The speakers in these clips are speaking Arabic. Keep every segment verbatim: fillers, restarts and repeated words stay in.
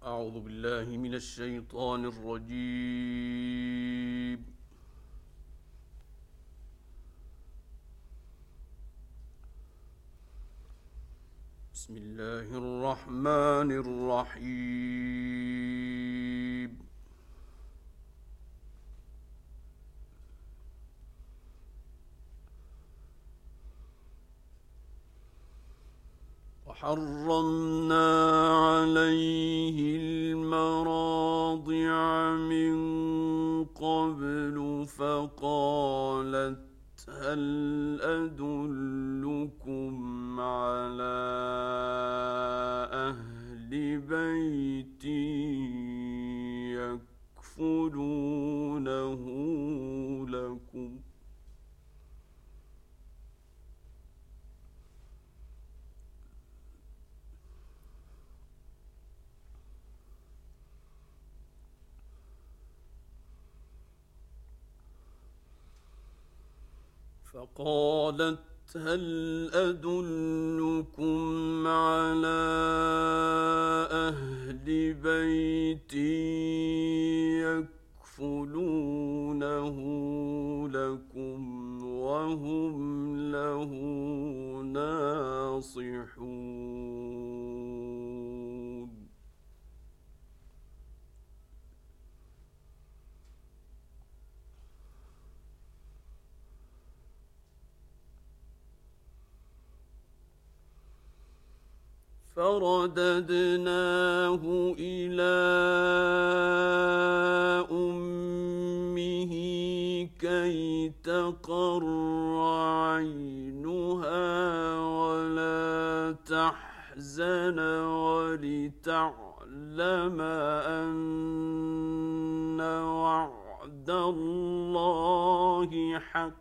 أعوذ بالله من الشيطان الرجيم. بسم الله الرحمن الرحيم. وحرمنا عليه المراضع من قبل فقالت هل أدلكم على أهل بيت يكفلونه لكم فقالت هل أدلكم على أهل بيت يكفلونه لكم وهم له ناصحون. فرددناه إلى أمه كي تقر عينها ولا تحزن ولتعلم أن وعد الله حق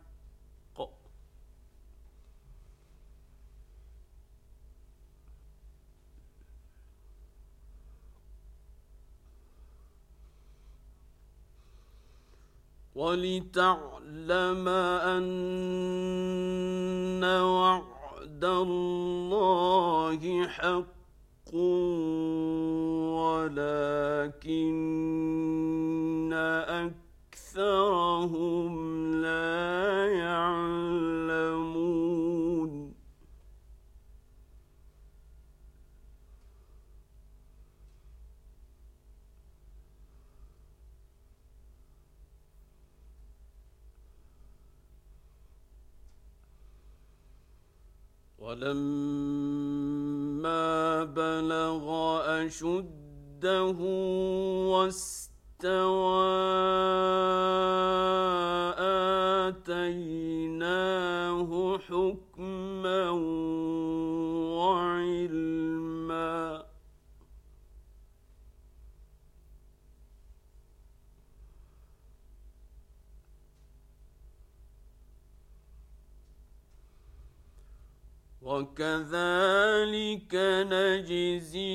ولتعلم أن وعد الله حق ولكن أكثرهم لا يعلمون. ولما بلغ أشده واستوى آتيناه حكما وعلما. وكذلك نجزي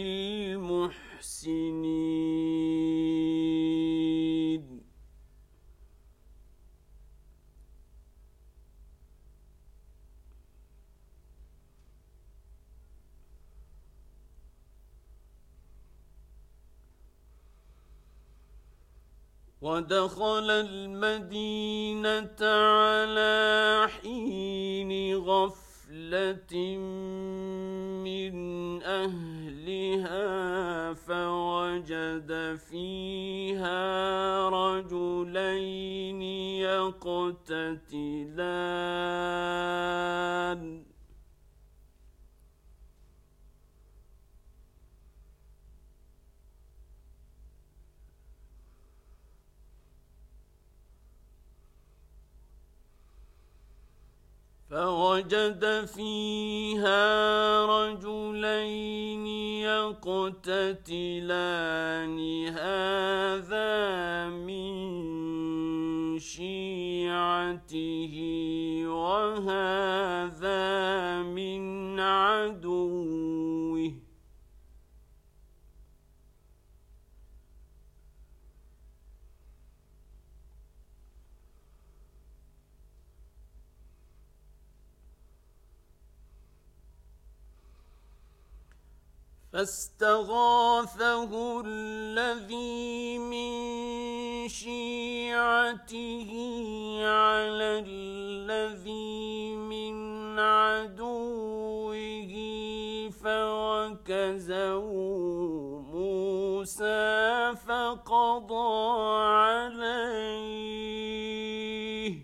المحسنين. ودخل المدينة على حين غفلة من أهلها فوجد فيها رجلين يقتتلان فوجد فيها رجلين يقتتلان هذا من شيعته وهذا من عدوه فاستغاثه الذي من شيعته على الذي من عدوه فوكزه موسى فقضى عليه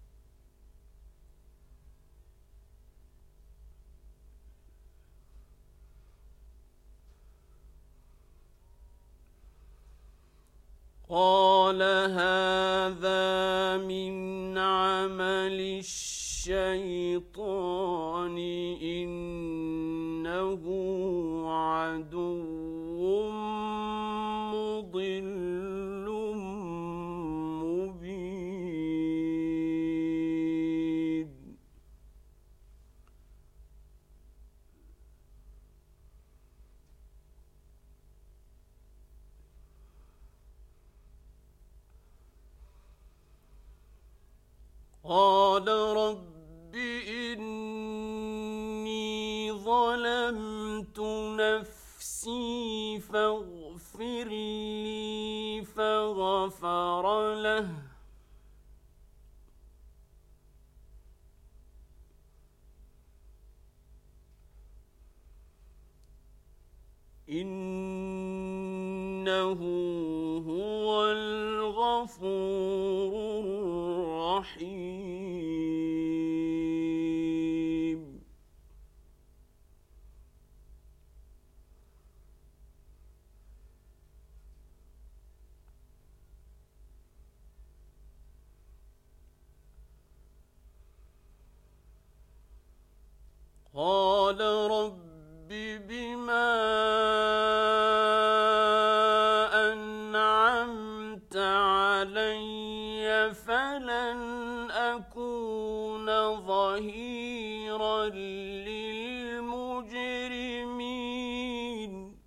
قال هذا من عمل الشيطان إنه عدو مضل مبين قال رب إني ظلمت نفسي فاغفر لي فغفر له إنه هو الغفور الرحيم قال رب بما أنعمت علي فلن أكون ظهيرا للمجرمين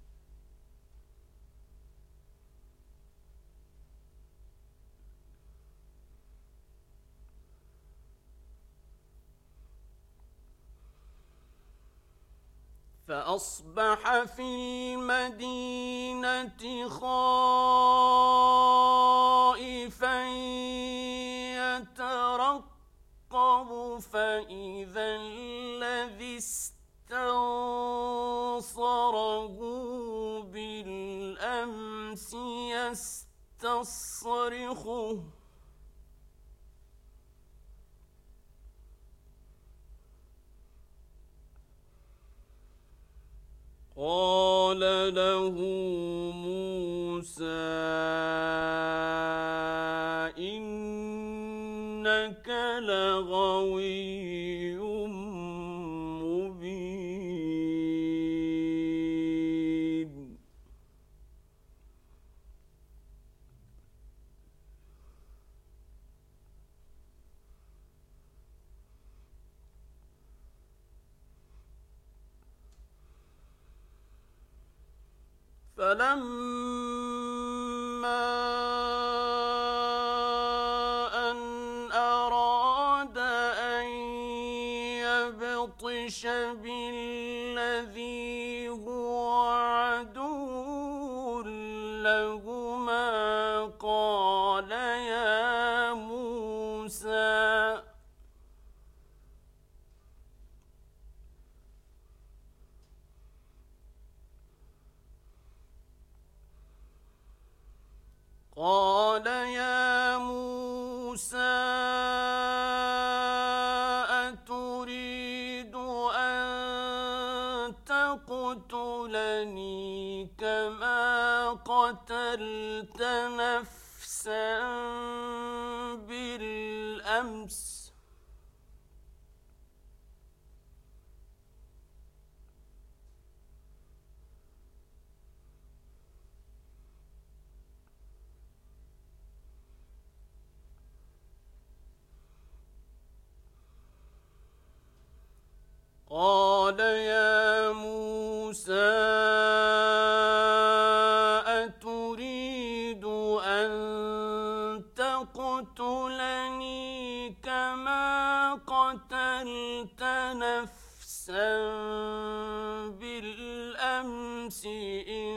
فأصبح في المدينة خائفا يترقب فإذا الذي استنصره بالأمس يستصرخه قال له موسى إنك لغوي مبين فلما أن أراد أن يبطش بالذي هو عدو لهما قال يا موسى قال يا موسى أتريد أن تقتلني كما قتلت نفسا بالأمس قال يا موسى أتريد أن تقتلني كما الشمس إن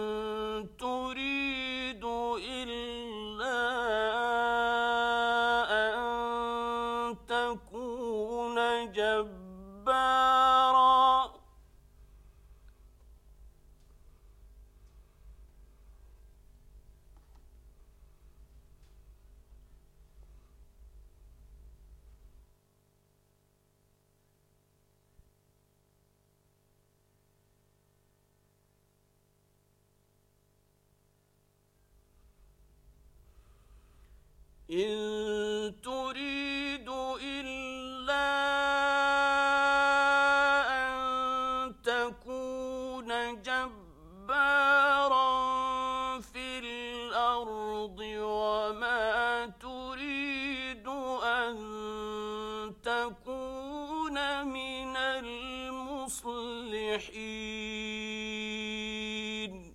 تريد إلا أن تكون جبارا إن تريد إلا أن تكون جبارا في الأرض وما تريد أن تكون من المصلحين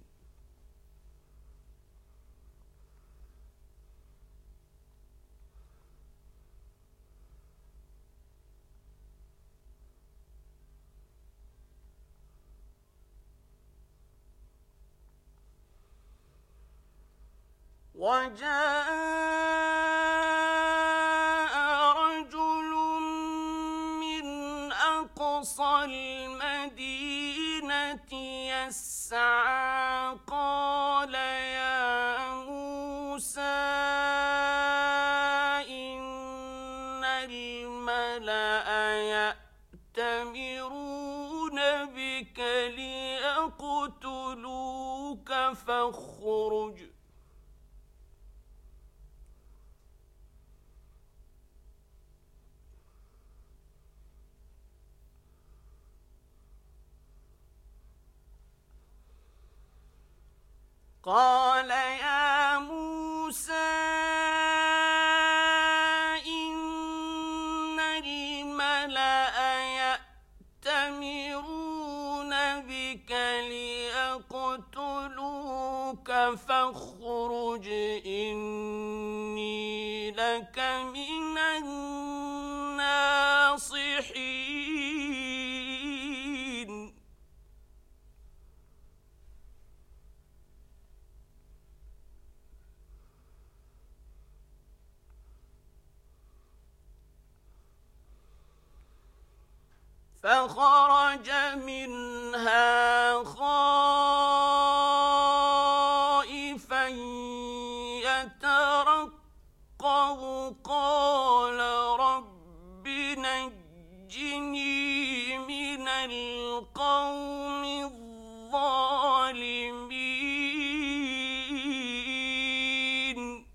وجاء رجل من أقصى المدينة يسعى قال يا موسى إن الملأ يأتمرون بك ليقتلوك فاخرج قال يا موسى إن الملأ يأتمرون بك ليقتلوك فاخرج إني لك من الناصحين فخرج منها خائفا يترقب قال رب نجني من القوم الظالمين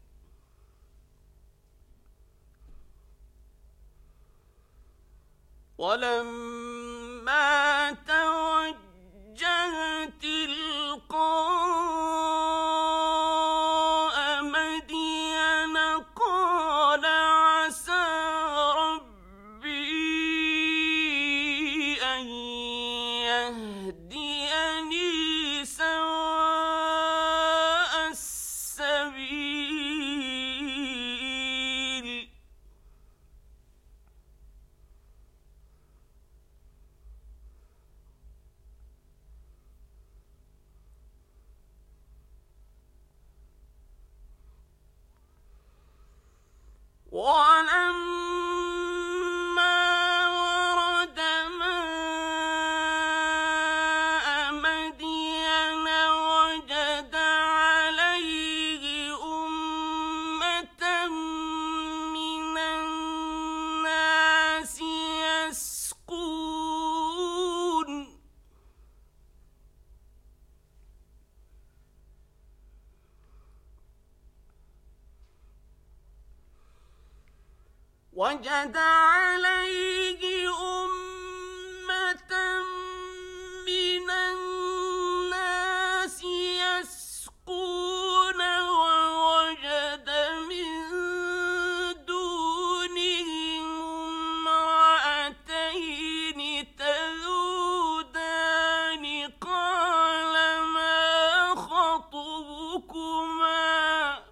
ولما توجه تلقاء مدين قال عسى ربي أن يهديني سواء السبيل ولما ورد ماء مدين وجد عليه أمة من الناس يسقون وجد عليه أمة من الناس يسقون ووجد من دونهم امرأتين تذودان قال ما خطبكما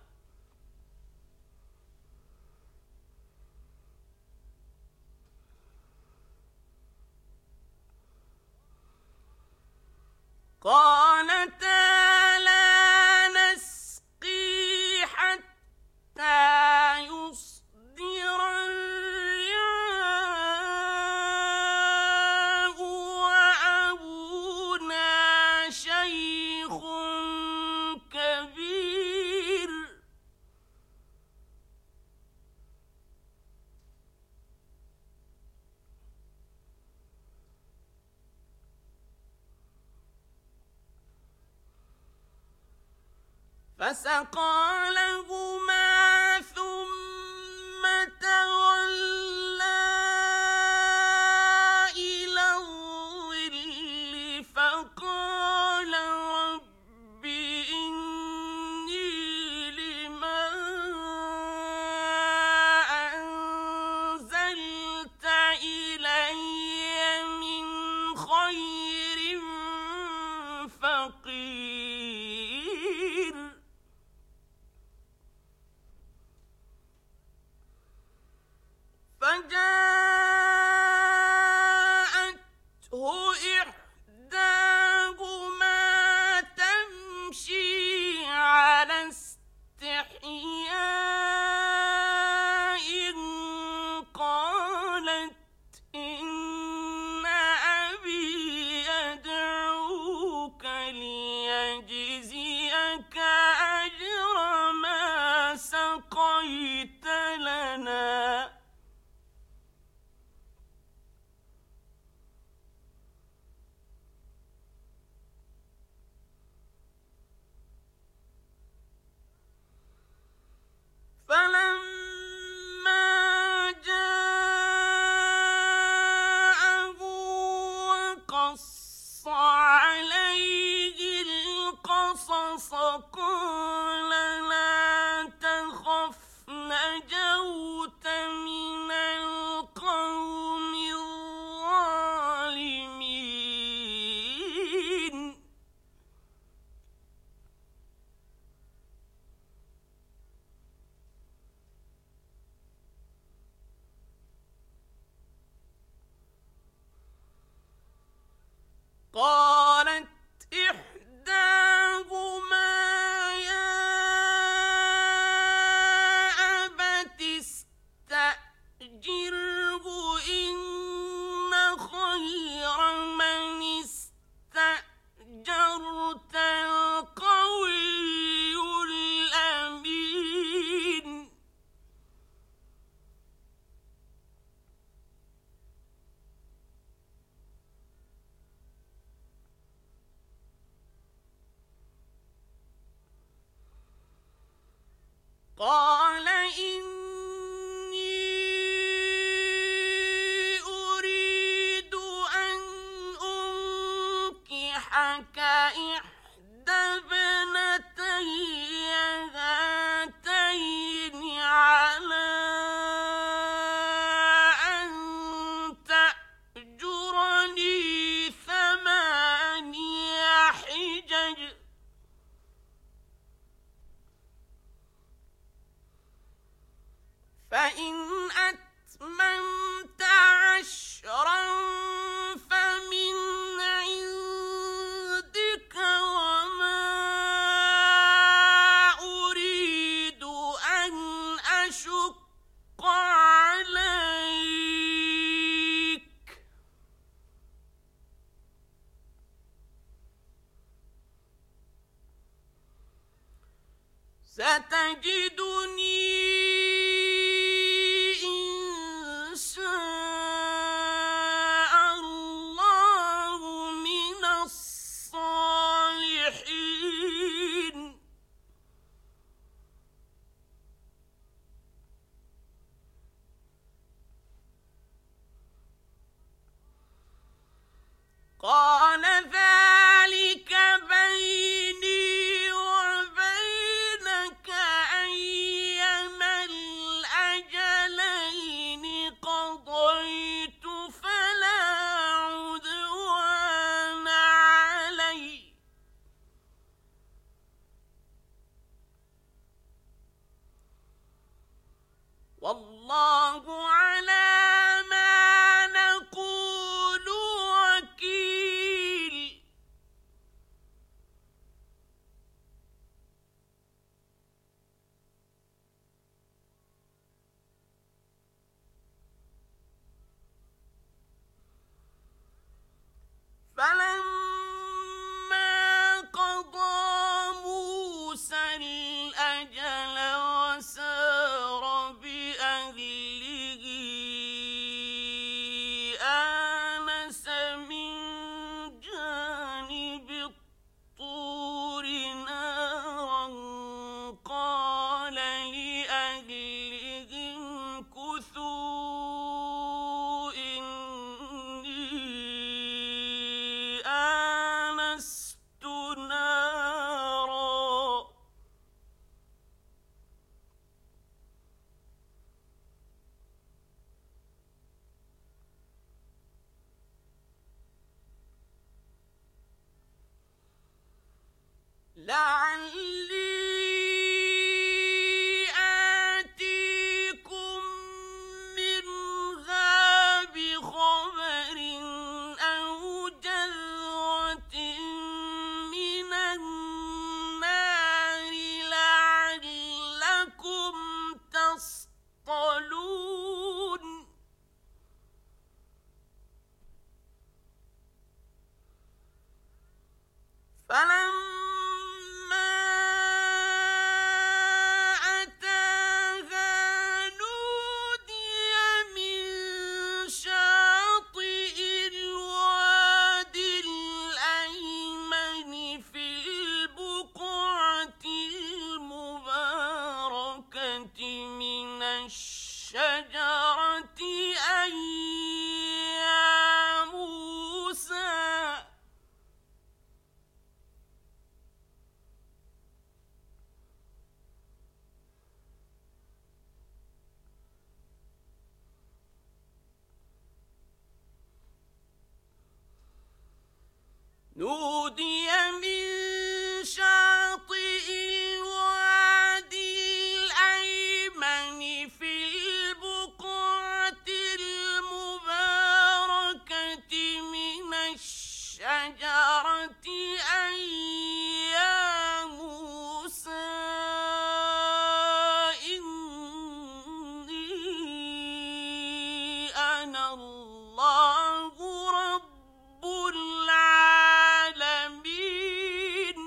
فسقى لهما ثم تولى إلى الظل فقال رب إني لما أنزلت إلي من خير فقير. فجاءته إحداهما تمشي على استحياء قالت إن أبي يدعوك ليجزيك أجر ما سقيت لنا. فلما جاءه وقص عليه القصص قال لا تخف نجوت من القوم الظالمين. قالت إحداهما يا أبت استأجره إن خير من استأجرت القوي الأمين. قال إني أريد أن أنكحك إحدى ابنتي هاتين على أن تأجرني ثماني حجج فإن أتممت عشرا فمن عندك وما أريد أن أشق عليك ستجدني قال ذلك بيني وبينك أيها لعلي آتيكم منها بخبر أو جذوة من النار لعلكم تصطلون فلما أتاها نودي من شاطئ الواد الأيمن في البقعة المباركة من الشجرة أن يا موسى نودي من شاطئ الوادي الأيمن في البقعة المباركة من الشجرة أن يا موسى إني أنا الله رب العالمين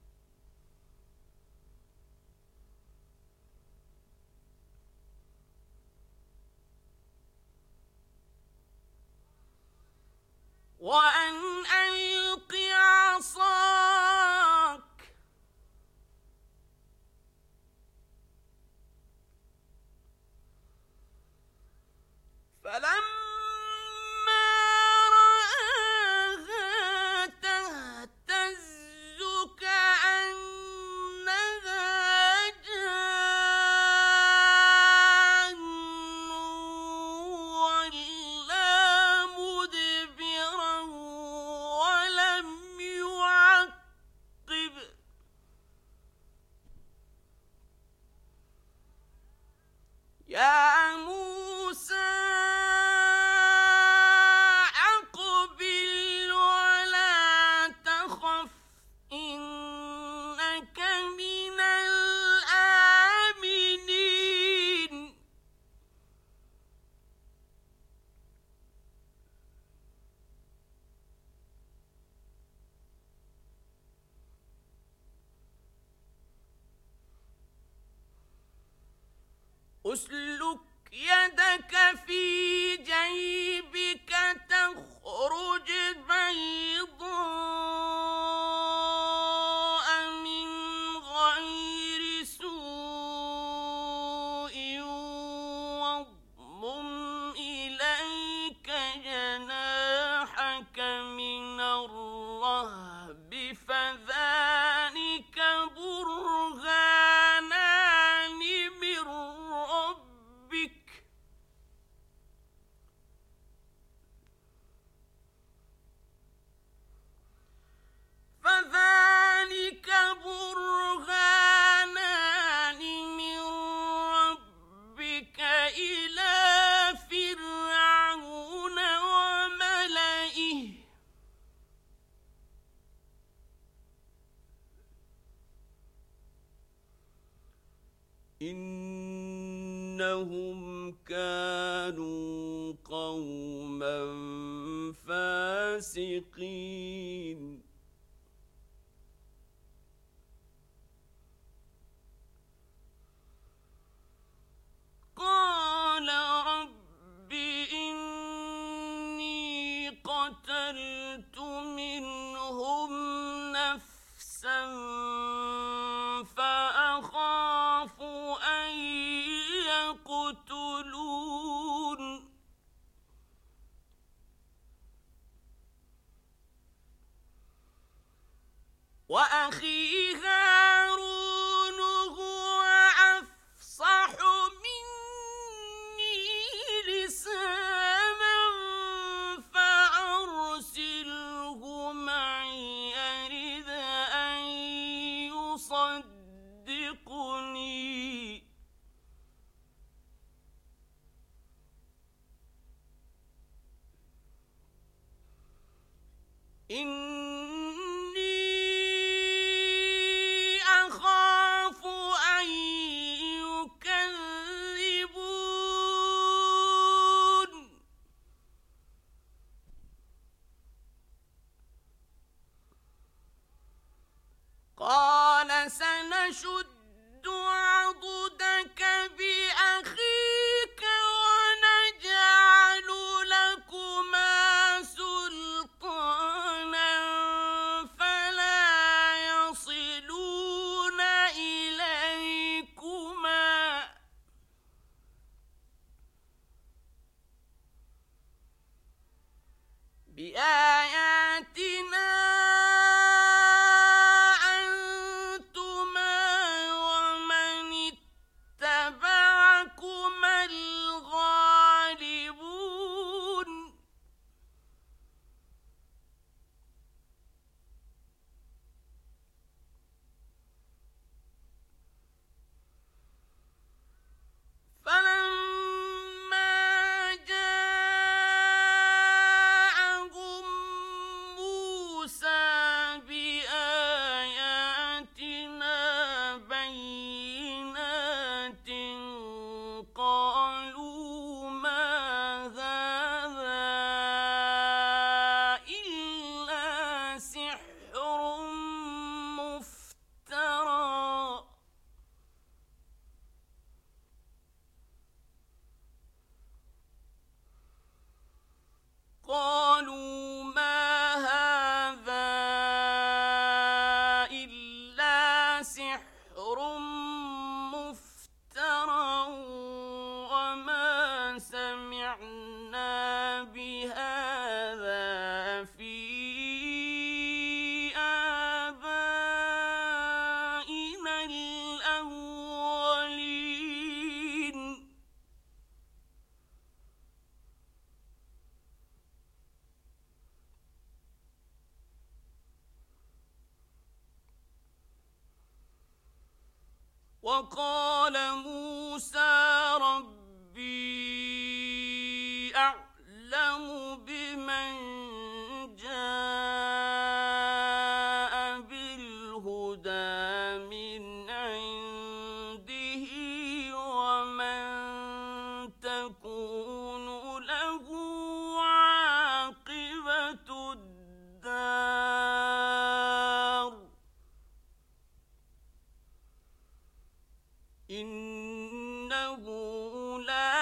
وأن ألق عصاك فلما رآها تهتز كأنها جان ولا مدبرا ولم يعقب يا موسى أقبل ولا تخف إنك من الآمنين أسلك يدك في جيبك تخرج بيضاء من غير سوء واضمم إليك جناحك من الرهب فذلك برهانان من ربك فذلك برهانان من ربك إلى فرعون وملئه إنهم كانوا قوما فاسقين قال رب إني قتلت منهم نفسا فأخاف أن يقتلون وأخي هارون هو أفصح مني لسانا فأرسله معي يرد أن نشد عضدك بأخيك ونجعل لكما سلطانا فلا يصلون إليكما بآياتنا أنتما ومن اتبعكما الغالبون فلما جاءهم موسى بآياتنا بينات قالوا ما هذا إلا سحر مفترى قالوا ما هذا إلا سحر مفترى وما سمعنا بهذا في آبائنا الأولين وقال موسى ربي أعلم بمن جاء بالهدى من عنده ومن تكون له عاقبة الدار إنه لا